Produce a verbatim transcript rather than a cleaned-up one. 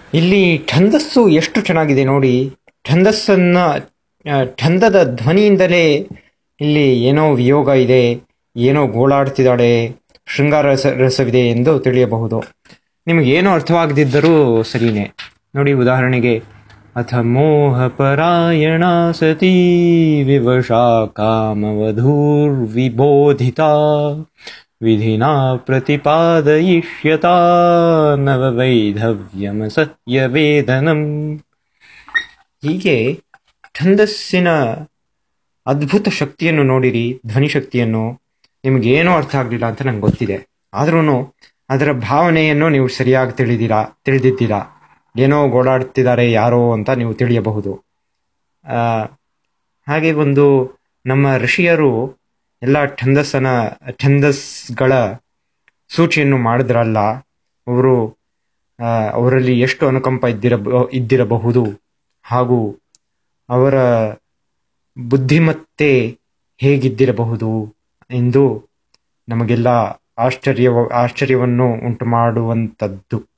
ಇಲ್ಲಿ ಛಂದಸ್ಸು ಎಷ್ಟು ಚೆನ್ನಾಗಿದೆ ನೋಡಿ. ಛಂದಸ್ಸನ್ನ ಛಂದದ ಧ್ವನಿಯಿಂದಲೇ ಇಲ್ಲಿ ಏನೋ ವಿಯೋಗ ಇದೆ, ಏನೋ ಗೋಳಾಡ್ತಿದ್ದಾಳೆ, ಶೃಂಗಾರ ರಸ ರಸವಿದೆ ಎಂದು ತಿಳಿಯಬಹುದು. ನಿಮಗೇನೋ ಅರ್ಥವಾಗದಿದ್ದರೂ ಸರಿನೇ. ನೋಡಿ, ಉದಾಹರಣೆಗೆ, ಅಥ ಮೋಹ ಪರಾಯಣ ಸತೀ ವಿವಶಾ ಕಾಮವಧೂರ್ವಿಬೋಧಿತ ವಿಧಿನಾ ಪ್ರತಿಪಾದಯಿಷ್ಯತಾ ನವವೈಧವ್ಯಮ ಸತ್ಯವೇದನಂ. ಹೀಗೆ ಛಂದಸ್ಸಿನ ಅದ್ಭುತ ಶಕ್ತಿಯನ್ನು ನೋಡಿರಿ, ಧ್ವನಿ ಶಕ್ತಿಯನ್ನು. ನಿಮಗೇನೋ ಅರ್ಥ ಆಗಲಿಲ್ಲ ಅಂತ ನಂಗೆ ಗೊತ್ತಿದೆ, ಆದ್ರೂ ಅದರ ಭಾವನೆಯನ್ನು ನೀವು ಸರಿಯಾಗಿ ತಿಳಿದಿರಾ ತಿಳಿದಿದ್ದೀರಾ ಏನೋ ಗೋಳಾಡ್ತಿದ್ದಾರೆ ಯಾರೋ ಅಂತ ನೀವು ತಿಳಿಯಬಹುದು. ಹಾಗೆ ಒಂದು ನಮ್ಮ ಋಷಿಯರು ಎಲ್ಲ ಛಂದಸ್ಸನ ಛಂದಸ್ಗಳ ಸೂಚಿಯನ್ನು ಮಾಡಿದ್ರಲ್ಲ, ಅವರು ಅವರಲ್ಲಿ ಎಷ್ಟು ಅನುಕಂಪ ಇದ್ದಿರಬ ಇದ್ದಿರಬಹುದು ಹಾಗೂ ಅವರ ಬುದ್ಧಿಮತ್ತೆ ಹೇಗಿದ್ದಿರಬಹುದು ಎಂದು ನಮಗೆಲ್ಲ ಆಶ್ಚರ್ಯ ಆಶ್ಚರ್ಯವನ್ನು ಉಂಟು ಮಾಡುವಂಥದ್ದು.